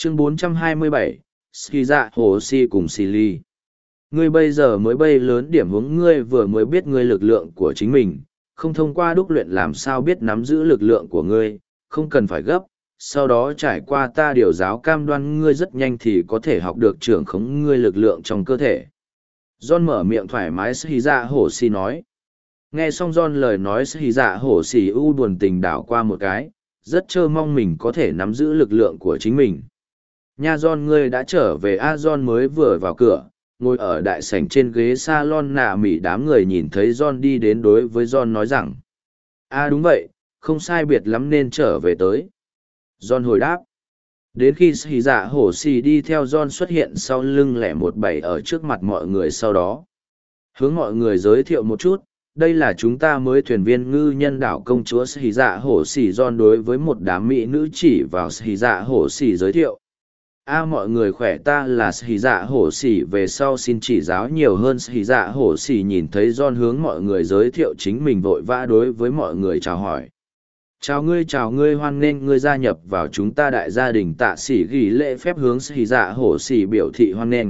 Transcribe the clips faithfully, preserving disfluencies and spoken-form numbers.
Chương bốn trăm hai mươi bảy, Ski dạ hồ si cùng xì ly. Ngươi bây giờ mới bay lớn điểm hướng ngươi vừa mới biết ngươi lực lượng của chính mình, không thông qua đúc luyện làm sao biết nắm giữ lực lượng của ngươi, không cần phải gấp, sau đó trải qua ta điều giáo cam đoan ngươi rất nhanh thì có thể học được trưởng khống ngươi lực lượng trong cơ thể. John mở miệng thoải mái Ski dạ hồ si nói. Nghe xong John lời nói Ski dạ hồ si u buồn tình đảo qua một cái, rất trơ mong mình có thể nắm giữ lực lượng của chính mình. Nha John ngươi đã trở về a John mới vừa vào cửa, ngồi ở đại sảnh trên ghế salon nạ mỉ đám người nhìn thấy John đi đến đối với John nói rằng. A đúng vậy, không sai biệt lắm nên trở về tới. John hồi đáp. Đến khi Ski dạ hổ xì đi theo John xuất hiện sau lưng lẻ một bảy ở trước mặt mọi người sau đó. Hướng mọi người giới thiệu một chút, đây là chúng ta mới thuyền viên ngư nhân đảo công chúa Ski dạ hổ xì John đối với một đám mỹ nữ chỉ vào Ski dạ hổ xì giới thiệu. A mọi người khỏe ta là Ski dạ hổ xỉ về sau xin chỉ giáo nhiều hơn. Ski dạ hổ xỉ nhìn thấy John hướng mọi người giới thiệu chính mình vội vã đối với mọi người chào hỏi. Chào ngươi chào ngươi hoan nghênh ngươi gia nhập vào chúng ta đại gia đình tạ sĩ ghi lễ phép hướng Ski dạ hổ xỉ biểu thị hoan nghênh.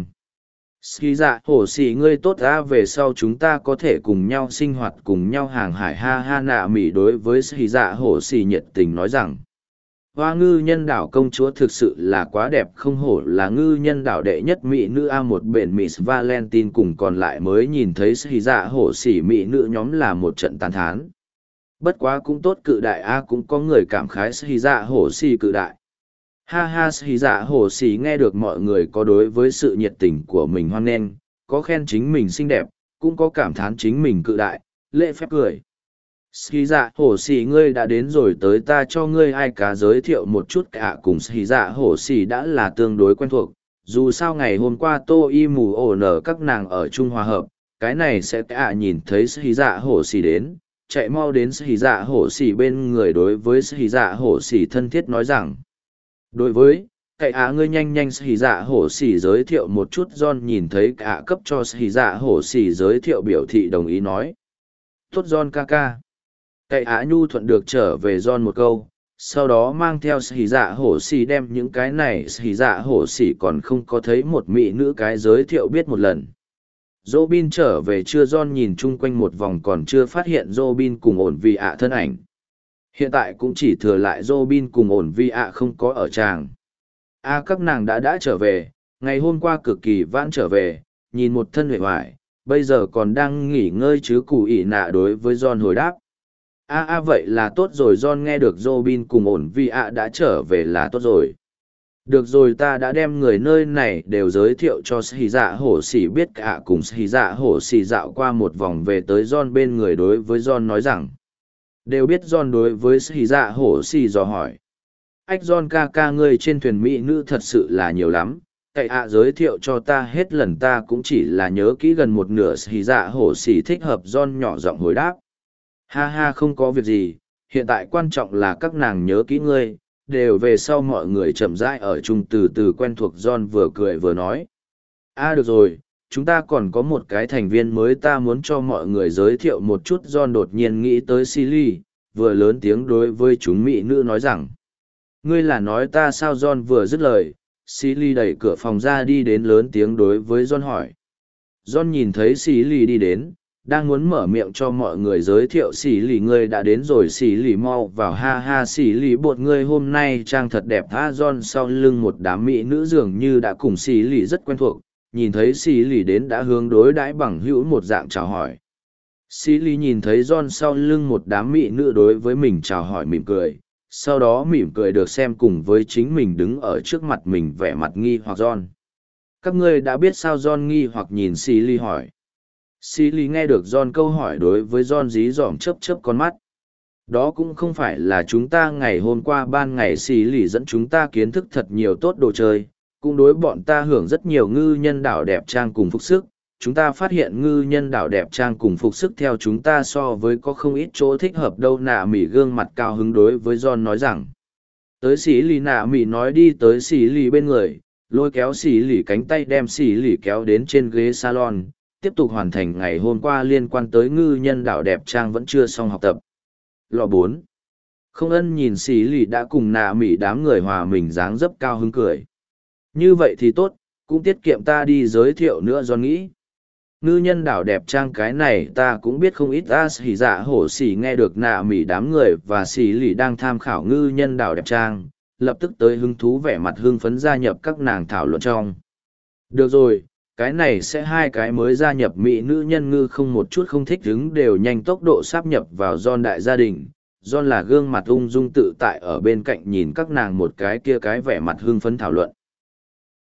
Ski dạ hổ xỉ ngươi tốt ra về sau chúng ta có thể cùng nhau sinh hoạt cùng nhau hàng hải ha ha nạ mỉ đối với Ski dạ hổ xỉ nhiệt tình nói rằng. Hoa ngư nhân đảo công chúa thực sự là quá đẹp không hổ là ngư nhân đảo đệ nhất mỹ nữ A một bển Miss Valentine cùng còn lại mới nhìn thấy Ski dạ hổ xỉ mỹ nữ nhóm là một trận tán thán. Bất quá cũng tốt cự đại A cũng có người cảm khái Ski dạ hổ xỉ cự đại. Ha ha Ski dạ hổ xỉ nghe được mọi người có đối với sự nhiệt tình của mình hoan nghênh, có khen chính mình xinh đẹp, cũng có cảm thán chính mình cự đại, lễ phép cười. Ski dạ hổ xỉ ngươi đã đến rồi tới ta cho ngươi ai cá giới thiệu một chút cả cùng Ski dạ hổ xỉ đã là tương đối quen thuộc, dù sao ngày hôm qua tô y mù ổ nở các nàng ở Trung Hòa Hợp, cái này sẽ cả nhìn thấy Ski dạ hổ xỉ đến, chạy mau đến Ski dạ hổ xỉ bên người đối với Ski dạ hổ xỉ thân thiết nói rằng. Đối với, cậy á ngươi nhanh nhanh Ski dạ hổ xỉ giới thiệu một chút John nhìn thấy cả cấp cho Ski dạ hổ xỉ giới thiệu biểu thị đồng ý nói. Tốt John ca ca. Cậy á nhu thuận được trở về John một câu, sau đó mang theo Ski dạ hổ xỉ đem những cái này Ski dạ hổ xỉ còn không có thấy một mỹ nữ cái giới thiệu biết một lần. Robin trở về chưa John nhìn chung quanh một vòng còn chưa phát hiện Robin cùng ổn vì ạ thân ảnh. Hiện tại cũng chỉ thừa lại Robin cùng ổn vì ạ không có ở tràng. A các nàng đã đã trở về, ngày hôm qua cực kỳ vãn trở về, nhìn một thân huệ hoài, bây giờ còn đang nghỉ ngơi chứ cụ ỉ nạ đối với John hồi đáp. A a vậy là tốt rồi John nghe được Robin cùng ổn vì ạ đã trở về là tốt rồi. Được rồi ta đã đem người nơi này đều giới thiệu cho Ski dạ hổ xỉ biết cả cùng Ski dạ hổ xỉ dạo qua một vòng về tới John bên người đối với John nói rằng. Đều biết John đối với Ski dạ hổ xỉ dò hỏi. Ách John ca ca ngươi trên thuyền mỹ nữ thật sự là nhiều lắm. Cậy ạ giới thiệu cho ta hết lần ta cũng chỉ là nhớ kỹ gần một nửa Ski dạ hổ xỉ thích hợp John nhỏ giọng hồi đáp. Ha ha không có việc gì, hiện tại quan trọng là các nàng nhớ kỹ ngươi, đều về sau mọi người chậm rãi ở chung từ từ quen thuộc John vừa cười vừa nói. À được rồi, chúng ta còn có một cái thành viên mới ta muốn cho mọi người giới thiệu một chút John đột nhiên nghĩ tới Silly, vừa lớn tiếng đối với chúng mỹ nữ nói rằng. Ngươi là nói ta sao John vừa dứt lời, Silly đẩy cửa phòng ra đi đến lớn tiếng đối với John hỏi. John nhìn thấy Silly đi đến, đang muốn mở miệng cho mọi người giới thiệu xỉ lì ngươi đã đến rồi xỉ lì mau vào ha ha xỉ lì bột ngươi hôm nay trang thật đẹp ha John sau lưng một đám mỹ nữ dường như đã cùng xỉ lì rất quen thuộc nhìn thấy xỉ lì đến đã hướng đối đãi bằng hữu một dạng chào hỏi xỉ lì nhìn thấy John sau lưng một đám mỹ nữ đối với mình chào hỏi mỉm cười sau đó mỉm cười được xem cùng với chính mình đứng ở trước mặt mình vẻ mặt nghi hoặc John các ngươi đã biết sao John nghi hoặc nhìn xỉ lì hỏi Silly nghe được John câu hỏi đối với John dí dỏm chớp chớp con mắt. Đó cũng không phải là chúng ta ngày hôm qua ban ngày Silly dẫn chúng ta kiến thức thật nhiều tốt đồ chơi, cũng đối bọn ta hưởng rất nhiều ngư nhân đảo đẹp trang cùng phục sức. Chúng ta phát hiện ngư nhân đảo đẹp trang cùng phục sức theo chúng ta so với có không ít chỗ thích hợp đâu nạ mỉ gương mặt cao hứng đối với John nói rằng. Tới Silly nạ mỉ nói đi tới Silly bên người, lôi kéo Silly cánh tay đem Silly kéo đến trên ghế salon. Tiếp tục hoàn thành ngày hôm qua liên quan tới ngư nhân đảo đẹp trang vẫn chưa xong học tập. Lọ bốn. Không ân nhìn xì lì đã cùng nạ mỉ đám người hòa mình dáng dấp cao hứng cười. Như vậy thì tốt, cũng tiết kiệm ta đi giới thiệu nữa do nghĩ. Ngư nhân đảo đẹp trang cái này ta cũng biết không ít ta xỉ dạ hổ xỉ nghe được nạ mỉ đám người và xỉ lì đang tham khảo ngư nhân đảo đẹp trang, lập tức tới hứng thú vẻ mặt hưng phấn gia nhập các nàng thảo luận trong. Được rồi, cái này sẽ hai cái mới gia nhập mỹ nữ nhân ngư không một chút không thích hứng đều nhanh tốc độ sáp nhập vào John đại gia đình. John là gương mặt ung dung tự tại ở bên cạnh nhìn các nàng một cái kia cái vẻ mặt hưng phấn thảo luận.